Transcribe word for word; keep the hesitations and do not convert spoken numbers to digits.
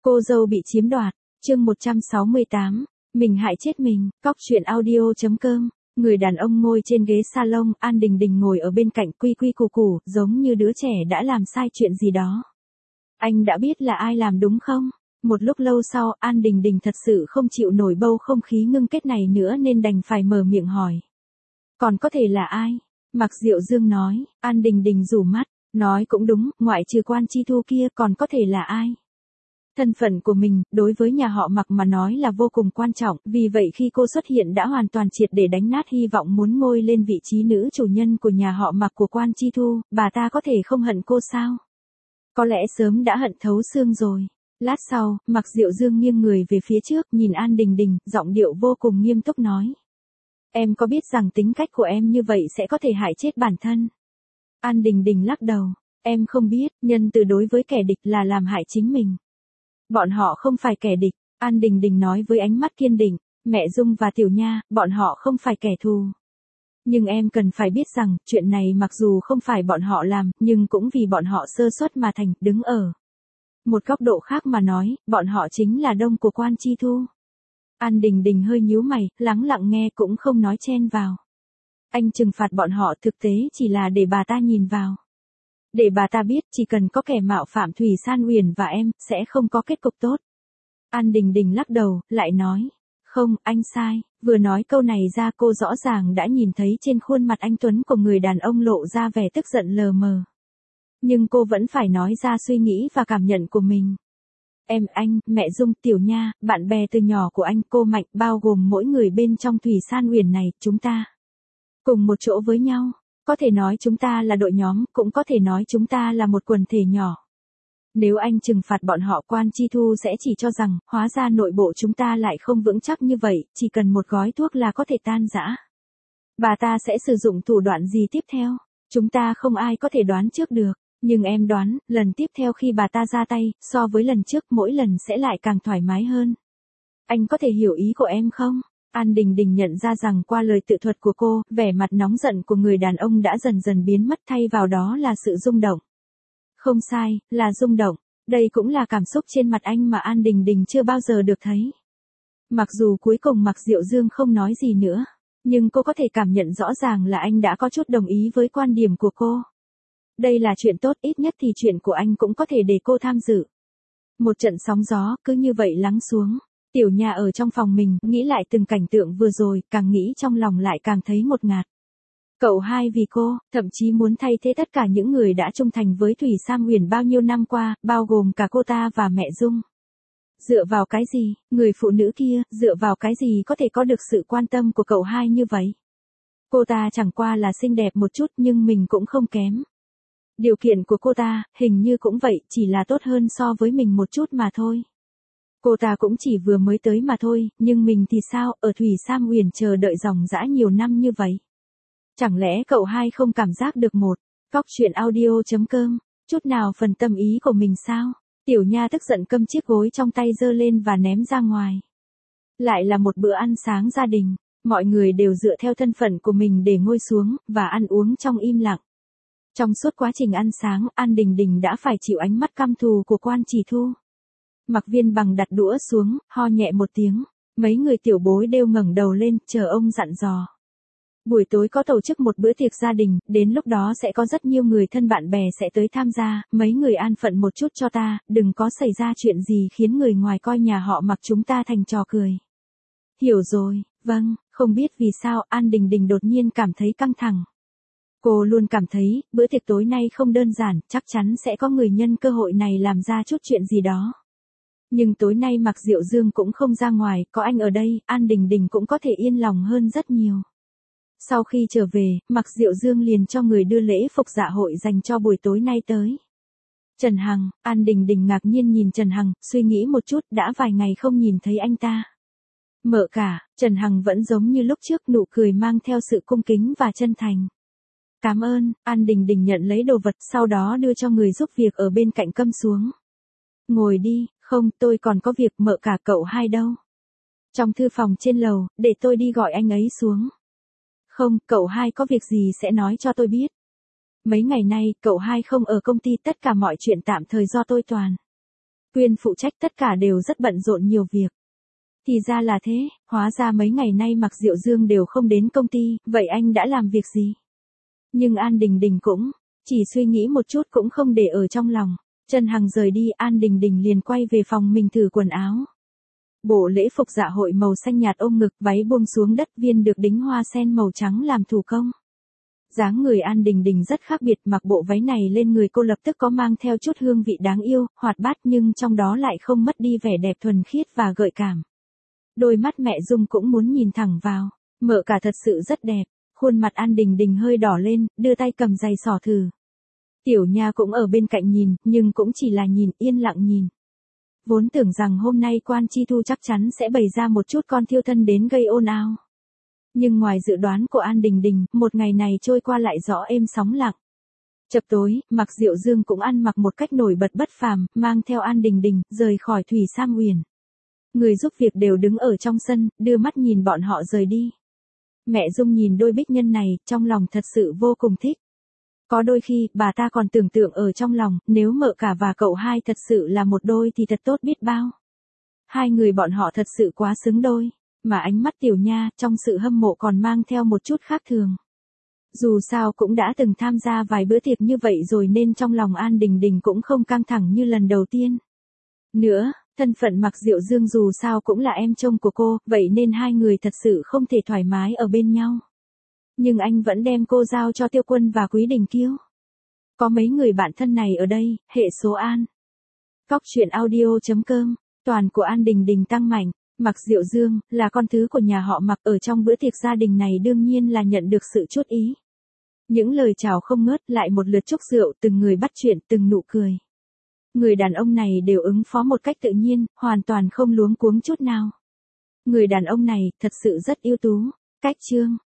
Cô dâu bị chiếm đoạt, chương một trăm sáu mươi tám, mình hại chết mình, cóc truyện audio.com, người đàn ông ngồi trên ghế salon, An Đình Đình ngồi ở bên cạnh quy quy củ củ, giống như đứa trẻ đã làm sai chuyện gì đó. Anh đã biết là ai làm đúng không? Một lúc lâu sau, An Đình Đình thật sự không chịu nổi bầu không khí ngưng kết này nữa nên đành phải mở miệng hỏi. Còn có thể là ai? Mạc Diệu Dương nói, An Đình Đình rủ mắt, nói cũng đúng, ngoại trừ Quan Chi Thu kia còn có thể là ai? Thân phận của mình, đối với nhà họ Mạc mà nói là vô cùng quan trọng, vì vậy khi cô xuất hiện đã hoàn toàn triệt để đánh nát hy vọng muốn ngôi lên vị trí nữ chủ nhân của nhà họ Mạc của Quan Chi Thu, bà ta có thể không hận cô sao? Có lẽ sớm đã hận thấu xương rồi. Lát sau, Mạc Diệu Dương nghiêng người về phía trước, nhìn An Đình Đình, giọng điệu vô cùng nghiêm túc nói. Em có biết rằng tính cách của em như vậy sẽ có thể hại chết bản thân? An Đình Đình lắc đầu, em không biết, nhân từ đối với kẻ địch là làm hại chính mình. Bọn họ không phải kẻ địch, An Đình Đình nói với ánh mắt kiên định, mẹ Dung và Tiểu Nha, bọn họ không phải kẻ thù. Nhưng em cần phải biết rằng, chuyện này mặc dù không phải bọn họ làm, nhưng cũng vì bọn họ sơ suất mà thành, đứng ở một góc độ khác mà nói, bọn họ chính là đông của Quan Chi Thu. An Đình Đình hơi nhíu mày, lắng lặng nghe cũng không nói chen vào. Anh trừng phạt bọn họ thực tế chỉ là để bà ta nhìn vào. Để bà ta biết chỉ cần có kẻ mạo phạm Thủy San Uyển và em, sẽ không có kết cục tốt. An Đình Đình lắc đầu, lại nói. Không, anh sai. Vừa nói câu này ra cô rõ ràng đã nhìn thấy trên khuôn mặt anh Tuấn của người đàn ông lộ ra vẻ tức giận lờ mờ. Nhưng cô vẫn phải nói ra suy nghĩ và cảm nhận của mình. Em, anh, mẹ Dung, Tiểu Nha, bạn bè từ nhỏ của anh, cô Mạnh, bao gồm mỗi người bên trong Thủy San Uyển này, chúng ta cùng một chỗ với nhau. Có thể nói chúng ta là đội nhóm, cũng có thể nói chúng ta là một quần thể nhỏ. Nếu anh trừng phạt bọn họ, Quan Chi Thu sẽ chỉ cho rằng, hóa ra nội bộ chúng ta lại không vững chắc như vậy, chỉ cần một gói thuốc là có thể tan rã. Bà ta sẽ sử dụng thủ đoạn gì tiếp theo? Chúng ta không ai có thể đoán trước được. Nhưng em đoán, lần tiếp theo khi bà ta ra tay, so với lần trước mỗi lần sẽ lại càng thoải mái hơn. Anh có thể hiểu ý của em không? An Đình Đình nhận ra rằng qua lời tự thuật của cô, vẻ mặt nóng giận của người đàn ông đã dần dần biến mất, thay vào đó là sự rung động. Không sai, là rung động. Đây cũng là cảm xúc trên mặt anh mà An Đình Đình chưa bao giờ được thấy. Mặc dù cuối cùng Mạc Diệu Dương không nói gì nữa, nhưng cô có thể cảm nhận rõ ràng là anh đã có chút đồng ý với quan điểm của cô. Đây là chuyện tốt, ít nhất thì chuyện của anh cũng có thể để cô tham dự. Một trận sóng gió, cứ như vậy lắng xuống. Tiểu Nha ở trong phòng mình, nghĩ lại từng cảnh tượng vừa rồi, càng nghĩ trong lòng lại càng thấy ngột ngạt. Cậu hai vì cô, thậm chí muốn thay thế tất cả những người đã trung thành với Thủy Sam Uyển bao nhiêu năm qua, bao gồm cả cô ta và mẹ Dung. Dựa vào cái gì, người phụ nữ kia, dựa vào cái gì có thể có được sự quan tâm của cậu hai như vậy? Cô ta chẳng qua là xinh đẹp một chút nhưng mình cũng không kém. Điều kiện của cô ta, hình như cũng vậy, chỉ là tốt hơn so với mình một chút mà thôi. Cô ta cũng chỉ vừa mới tới mà thôi, nhưng mình thì sao, ở Thủy Sam Uyển chờ đợi dòng dã nhiều năm như vậy. Chẳng lẽ cậu hai không cảm giác được một, cóc truyện audio.com, chút nào phần tâm ý của mình sao? Tiểu Nha tức giận cầm chiếc gối trong tay giơ lên và ném ra ngoài. Lại là một bữa ăn sáng gia đình, mọi người đều dựa theo thân phận của mình để ngồi xuống, và ăn uống trong im lặng. Trong suốt quá trình ăn sáng, An Đình Đình đã phải chịu ánh mắt căm thù của Quan Chỉ Thu. Mạc Viên Bằng đặt đũa xuống, ho nhẹ một tiếng. Mấy người tiểu bối đều ngẩng đầu lên, chờ ông dặn dò. Buổi tối có tổ chức một bữa tiệc gia đình, đến lúc đó sẽ có rất nhiều người thân bạn bè sẽ tới tham gia, mấy người an phận một chút cho ta, đừng có xảy ra chuyện gì khiến người ngoài coi nhà họ Mạc chúng ta thành trò cười. Hiểu rồi, vâng, không biết vì sao An Đình Đình đột nhiên cảm thấy căng thẳng. Cô luôn cảm thấy, bữa tiệc tối nay không đơn giản, chắc chắn sẽ có người nhân cơ hội này làm ra chút chuyện gì đó. Nhưng tối nay Mạc Diệu Dương cũng không ra ngoài, có anh ở đây, An Đình Đình cũng có thể yên lòng hơn rất nhiều. Sau khi trở về, Mạc Diệu Dương liền cho người đưa lễ phục dạ hội dành cho buổi tối nay tới. Trần Hằng, An Đình Đình ngạc nhiên nhìn Trần Hằng, suy nghĩ một chút, đã vài ngày không nhìn thấy anh ta. Mợ cả, Trần Hằng vẫn giống như lúc trước, nụ cười mang theo sự cung kính và chân thành. Cảm ơn, An Đình Đình nhận lấy đồ vật, sau đó đưa cho người giúp việc ở bên cạnh câm xuống. Ngồi đi, không, tôi còn có việc, mợ cả, cậu hai đâu? Trong thư phòng trên lầu, để tôi đi gọi anh ấy xuống. Không, cậu hai có việc gì sẽ nói cho tôi biết. Mấy ngày nay, cậu hai không ở công ty, tất cả mọi chuyện tạm thời do tôi toàn. Quyên phụ trách tất cả đều rất bận rộn nhiều việc. Thì ra là thế, hóa ra mấy ngày nay Mạc Diệu Dương đều không đến công ty, vậy anh đã làm việc gì? Nhưng An Đình Đình cũng, chỉ suy nghĩ một chút cũng không để ở trong lòng. Trần Hằng rời đi, An Đình Đình liền quay về phòng mình thử quần áo. Bộ lễ phục dạ hội màu xanh nhạt ôm ngực, váy buông xuống đất, viên được đính hoa sen màu trắng làm thủ công. Dáng người An Đình Đình rất khác biệt, mặc bộ váy này lên người cô lập tức có mang theo chút hương vị đáng yêu, hoạt bát nhưng trong đó lại không mất đi vẻ đẹp thuần khiết và gợi cảm. Đôi mắt mẹ Dung cũng muốn nhìn thẳng vào, mợ cả thật sự rất đẹp, khuôn mặt An Đình Đình hơi đỏ lên, đưa tay cầm giày xỏ thử. Tiểu Nha cũng ở bên cạnh nhìn, nhưng cũng chỉ là nhìn, yên lặng nhìn. Vốn tưởng rằng hôm nay Quan Chi Thu chắc chắn sẽ bày ra một chút con thiêu thân đến gây ồn ào. Nhưng ngoài dự đoán của An Đình Đình, một ngày này trôi qua lại rõ êm sóng lặng. Chập tối, Mạc Diệu Dương cũng ăn mặc một cách nổi bật bất phàm, mang theo An Đình Đình, rời khỏi Thủy Sam Uyển. Người giúp việc đều đứng ở trong sân, đưa mắt nhìn bọn họ rời đi. Mẹ Dung nhìn đôi bích nhân này, trong lòng thật sự vô cùng thích. Có đôi khi, bà ta còn tưởng tượng ở trong lòng, nếu mợ cả và cậu hai thật sự là một đôi thì thật tốt biết bao. Hai người bọn họ thật sự quá xứng đôi, mà ánh mắt Tiểu Nha trong sự hâm mộ còn mang theo một chút khác thường. Dù sao cũng đã từng tham gia vài bữa tiệc như vậy rồi nên trong lòng An Đình Đình cũng không căng thẳng như lần đầu tiên. Nữa, thân phận Mạc Diệu Dương dù sao cũng là em trông của cô, vậy nên hai người thật sự không thể thoải mái ở bên nhau. Nhưng anh vẫn đem cô giao cho Tiêu Quân và Quý Đình Kiêu. Có mấy người bạn thân này ở đây, hệ số An. Cóc truyện audio chấm com, toàn của An Đình Đình tăng mạnh. Mạc Diệu Dương, là con thứ của nhà họ Mạc, ở trong bữa tiệc gia đình này đương nhiên là nhận được sự chú ý. Những lời chào không ngớt, lại một lượt chúc rượu, từng người bắt chuyện, từng nụ cười. Người đàn ông này đều ứng phó một cách tự nhiên, hoàn toàn không luống cuống chút nào. Người đàn ông này, thật sự rất ưu tú. Cách chương